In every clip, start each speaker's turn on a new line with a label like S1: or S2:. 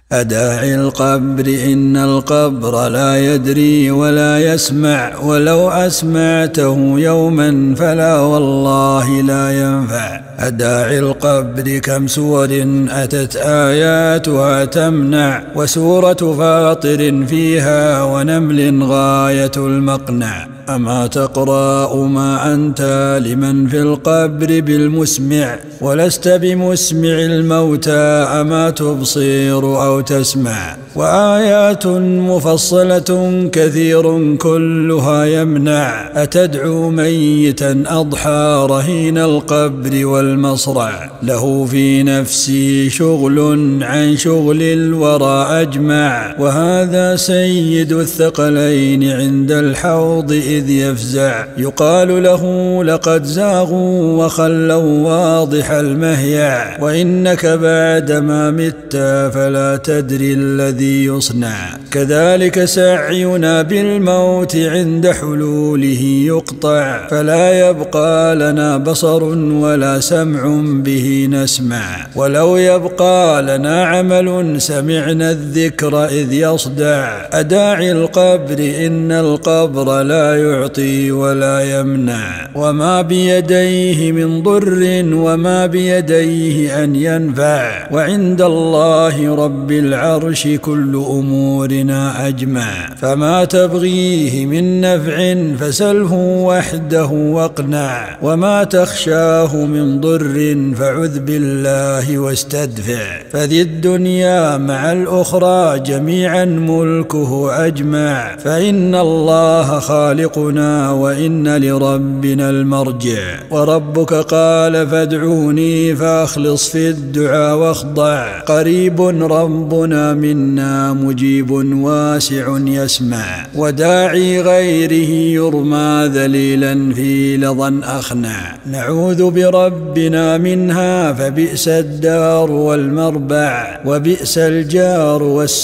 S1: أداعي القبر إن القبر لا يدري ولا يسمع، ولو أسمعته يوما فلا والله لا ينفع. أداعي القبر كم سور أتت آياتها تمنع، وسورة فاطر فيها ونمل غاية المقنع. أما تقرأ ما أنت لمن في القبر بالمسمع، ولست بمسمع الموتى أما تبصر أو تسمع. وآيات مفصلة كثير كلها يمنع، أتدعو ميتا أضحى رهين القبر والمصرع. له في نفسي شغل عن شغل الورى أجمع، وهذا سيد الثقلين عند الحوض إذ يفزع. يقال له لقد زاغوا وخلوا واضح المهيع، وإنك بعدما مت فلا تدري الذي يصنع. كذلك سعينا بالموت عند حلوله يقطع، فلا يبقى لنا بصر ولا سمع به نسمع. ولو يبقى لنا عمل سمعنا الذكر إذ يصدع. أداعي القبر إن القبر لا يعطي ولا يمنع، وما بيديه من ضر وما بيديه أن ينفع. وعند الله رب العرش كل أمورنا أجمع، فما تبغيه من نفع فسله وحده واقنع. وما تخشاه من ضر فعذ بالله واستدفع. فذي الدنيا مع الأخرى جميعا ملكه أجمع، فإن الله خالقنا وإن لربنا المرجع. وربك قال فادعوني فأخلص في الدعاء واخضع. قريب ربنا منا مجيب واسع يسمع، وداعي غيره يرمى ذليلا في لظى أخنع. نعوذ بربنا منها فبئس الدار والمربع، وبئس الجار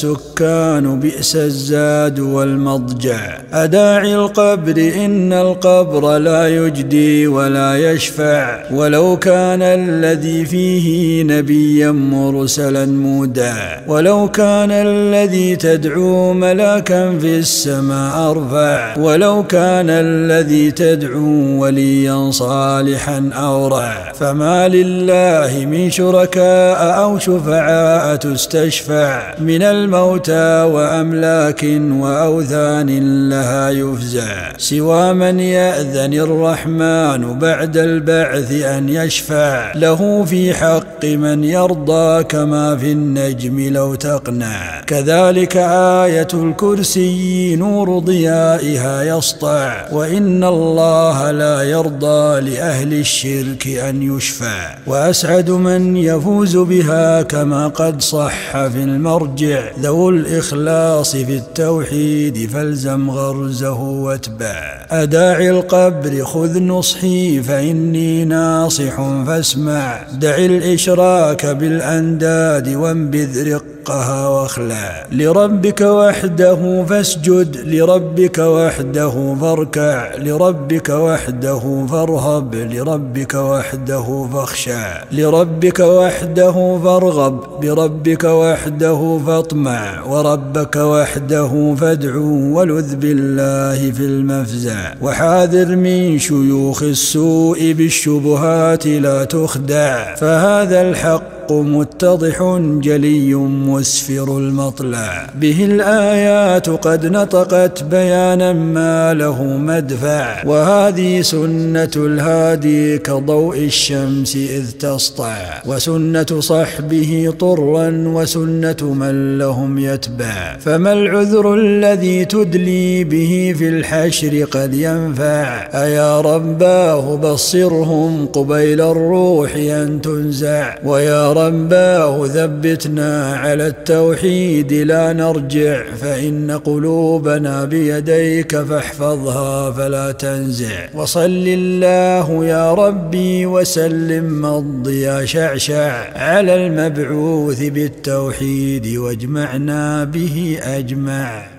S1: والسكان بئس الزاد والمضجع. أداعي القبر إن القبر لا يجدي ولا يشفع، ولو كان الذي فيه نبيا مرسلا مودع. ولو كان الذي تدعو ملاكا في السماء أرفع، ولو كان الذي تدعو وليا صالحا أورع. فما لله من شركاء أو شفعاء تستشفع، من الموتى وأملاك وأوثان لها يفزع. سوى من يأذن الرحمن بعد البعث أن يشفع له في حق من يرضى، كما في النجم لو تقنع. كذلك آية الكرسي نور ضيائها يسطع، وإن الله لا يرضى لأهل الشرك أن يشفع. وأسعد من يفوز بها كما قد صح في المرجع، ذو الإخلاص في التوحيد فالزم غرزه واتبع. أداعي القبر خذ نصحي فإني ناصح فاسمع. دع الإشراك بالأنداد وانبذ رقها واخلع. لربك وحده فاسجد، لربك وحده فاركع، لربك وحده فارهب، لربك وحده فاخشع. لربك وحده فارغب، بربك وحده فاطمع. وربك وحده فادعو ولذ بالله في المفزع. وحاذر من شيوخ السوء بالشبهات لا تخدع، فهذا الحق متضح جلي مسفر المطلع. به الآيات قد نطقت بيانا ما له مدفع، وهذه سنة الهادي كضوء الشمس إذ تسطع. وسنة صحبه طرا وسنة من لهم يتبع. فما العذر الذي تدلي به في الحشر قد ينفع. أيا رباه بصرهم قبيل الروح أن تنزع. ويا رباه ثبتنا على التوحيد لا نرجع. فإن قلوبنا بيديك فاحفظها فلا تنزع. وصل الله يا ربي وسلم مضي يا شعشع على المبعوث بالتوحيد واجمعنا به أجمع.